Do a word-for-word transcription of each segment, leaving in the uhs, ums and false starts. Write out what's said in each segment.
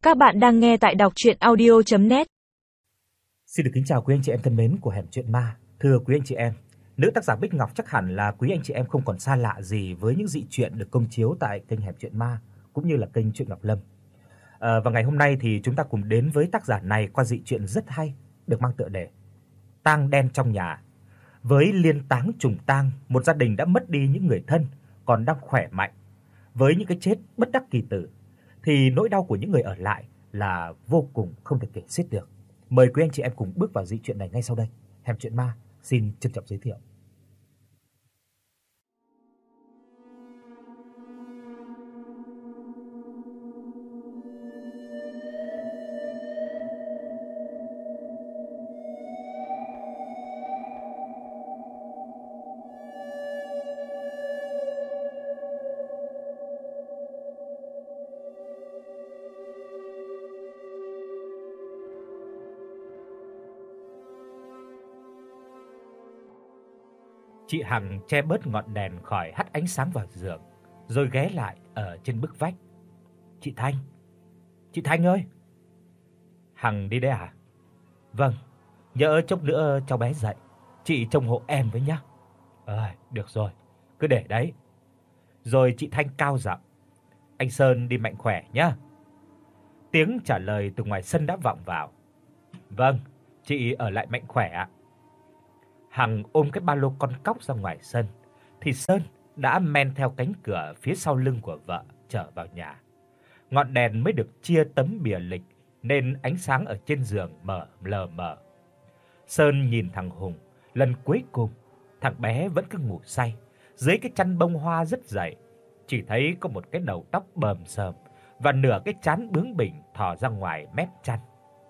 Các bạn đang nghe tại đọc audio net. Xin được kính chào quý anh chị em thân mến của Hẻm Chuyện Ma. Thưa quý anh chị em, nữ tác giả Bích Ngọc chắc hẳn là quý anh chị em không còn xa lạ gì với những dị truyện được công chiếu tại kênh Hẻm Chuyện Ma cũng như là kênh Truyện Ngọc Lâm. À, và ngày hôm nay thì chúng ta cùng đến với tác giả này qua dị truyện rất hay được mang tựa đề Tang đen trong nhà. Với liên táng trùng tang, một gia đình đã mất đi những người thân còn đang khỏe mạnh, với những cái chết bất đắc kỳ tử thì nỗi đau của những người ở lại là vô cùng không thể kể xiết được. Mời quý anh chị em cùng bước vào dị truyện này ngay sau đây. Hẻm Chuyện Ma xin trân trọng giới thiệu. Chị Hằng che bớt ngọn đèn khỏi hắt ánh sáng vào giường, rồi ghé lại ở trên bức vách. "Chị Thanh, chị Thanh ơi." "Hằng đi đấy à?" "Vâng, nhỡ chốc nữa cháu bé dậy, chị trông hộ em với nhá." "Ờ, được rồi, cứ để đấy." Rồi chị Thanh cao giọng, "Anh Sơn đi mạnh khỏe nhá." Tiếng trả lời từ ngoài sân đã vọng vào. "Vâng, chị ở lại mạnh khỏe ạ." Hằng ôm cái ba lô con cóc ra ngoài sân thì Sơn đã men theo cánh cửa phía sau lưng của vợ trở vào nhà. Ngọn đèn mới được chia tấm bìa lịch nên ánh sáng ở trên giường mờ lờ mờ. Sơn nhìn thằng Hùng, lần cuối cùng thằng bé vẫn cứ ngủ say dưới cái chăn bông hoa rất dày, chỉ thấy có một cái đầu tóc bờm sờm và nửa cái trán bướng bỉnh thò ra ngoài mép chăn.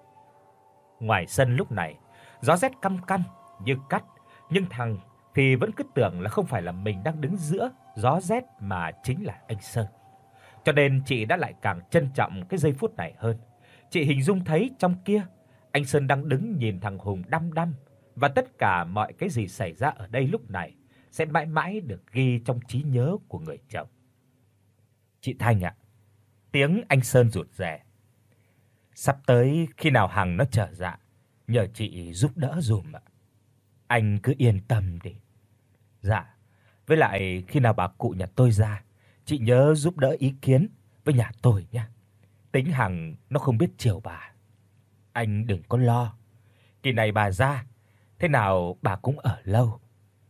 Ngoài sân lúc này, gió rét căm căm như cắt, nhưng thằng thì vẫn cứ tưởng là không phải là mình đang đứng giữa gió rét mà chính là anh Sơn. Cho nên chị đã lại càng trân trọng cái giây phút này hơn. Chị hình dung thấy trong kia, anh Sơn đang đứng nhìn thằng Hùng đăm đăm, và tất cả mọi cái gì xảy ra ở đây lúc này sẽ mãi mãi được ghi trong trí nhớ của người chồng. "Chị Thanh ạ." Tiếng anh Sơn rụt rè. "Sắp tới khi nào Hằng nó trở dạ, nhờ chị giúp đỡ dùm ạ." "Anh cứ yên tâm đi." "Dạ, với lại khi nào bà cụ nhà tôi ra, chị nhớ giúp đỡ ý kiến với nhà tôi nhé. Tính Hằng nó không biết chiều bà." "Anh đừng có lo, kỳ này bà ra, thế nào bà cũng ở lâu."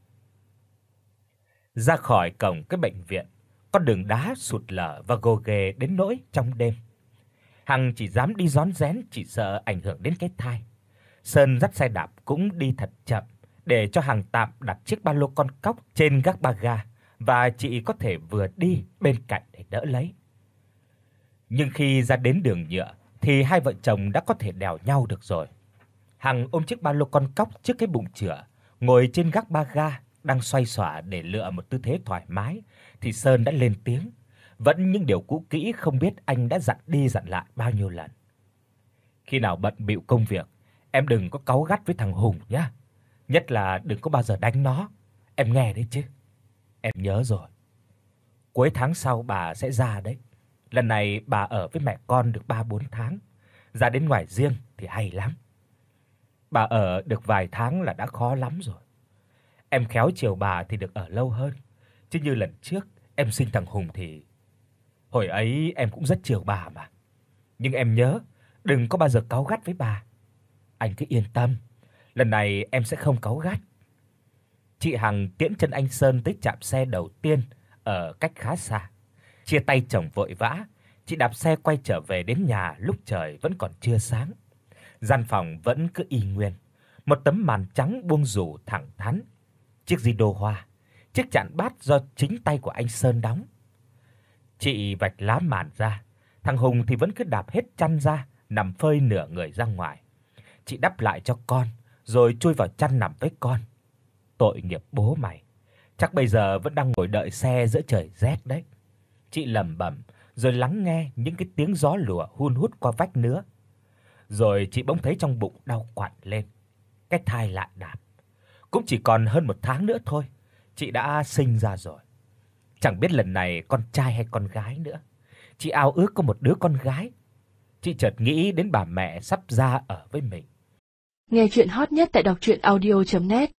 Ra khỏi cổng cái bệnh viện, con đường đá sụt lở và gồ ghề đến nỗi trong đêm, Hằng chỉ dám đi rón rén, chỉ sợ ảnh hưởng đến cái thai. Sơn dắt xe đạp cũng đi thật chậm để cho Hằng tạm đặt chiếc ba lô con cóc trên gác ba ga và chị có thể vừa đi bên cạnh để đỡ lấy. Nhưng khi ra đến đường nhựa thì hai vợ chồng đã có thể đèo nhau được rồi. Hằng ôm chiếc ba lô con cóc trước cái bụng chửa, ngồi trên gác ba ga đang xoay xỏa để lựa một tư thế thoải mái thì Sơn đã lên tiếng, vẫn những điều cũ kỹ không biết anh đã dặn đi dặn lại bao nhiêu lần. "Khi nào bận bịu công việc, em đừng có cáu gắt với thằng Hùng nhá. Nhất là đừng có bao giờ đánh nó. Em nghe đấy chứ." "Em nhớ rồi. Cuối tháng sau bà sẽ ra đấy. Lần này bà ở với mẹ con được ba bốn tháng, ra đến ngoài riêng thì hay lắm. Bà ở được vài tháng là đã khó lắm rồi. Em khéo chiều bà thì được ở lâu hơn, chứ như lần trước em sinh thằng Hùng thì hồi ấy em cũng rất chiều bà mà. Nhưng em nhớ đừng có bao giờ cáu gắt với bà. Anh cứ yên tâm, lần này em sẽ không cáu gắt." Chị Hằng tiễn chân anh Sơn tới trạm xe đầu tiên ở cách khá xa. Chia tay chồng vội vã, chị đạp xe quay trở về đến nhà lúc trời vẫn còn chưa sáng. Gian phòng vẫn cứ y nguyên, một tấm màn trắng buông rủ thẳng thắn, chiếc di đô hoa, chiếc chạn bát do chính tay của anh Sơn đóng. Chị vạch lá màn ra, thằng Hùng thì vẫn cứ đạp hết chăn ra, nằm phơi nửa người ra ngoài. Chị đắp lại cho con, rồi chui vào chăn nằm với con. Tội nghiệp bố mày, chắc bây giờ vẫn đang ngồi đợi xe giữa trời rét đấy. Chị lẩm bẩm rồi lắng nghe những cái tiếng gió lùa hun hút qua vách nứa. Rồi chị bỗng thấy trong bụng đau quặn lên. Cái thai lại đạp. Cũng chỉ còn hơn một tháng nữa thôi, chị đã sinh ra rồi. Chẳng biết lần này con trai hay con gái nữa. Chị ao ước có một đứa con gái. chị chợt nghĩ đến bà mẹ sắp ra ở với mình. Nghe truyện hot nhất tại đọc truyện audio chấm net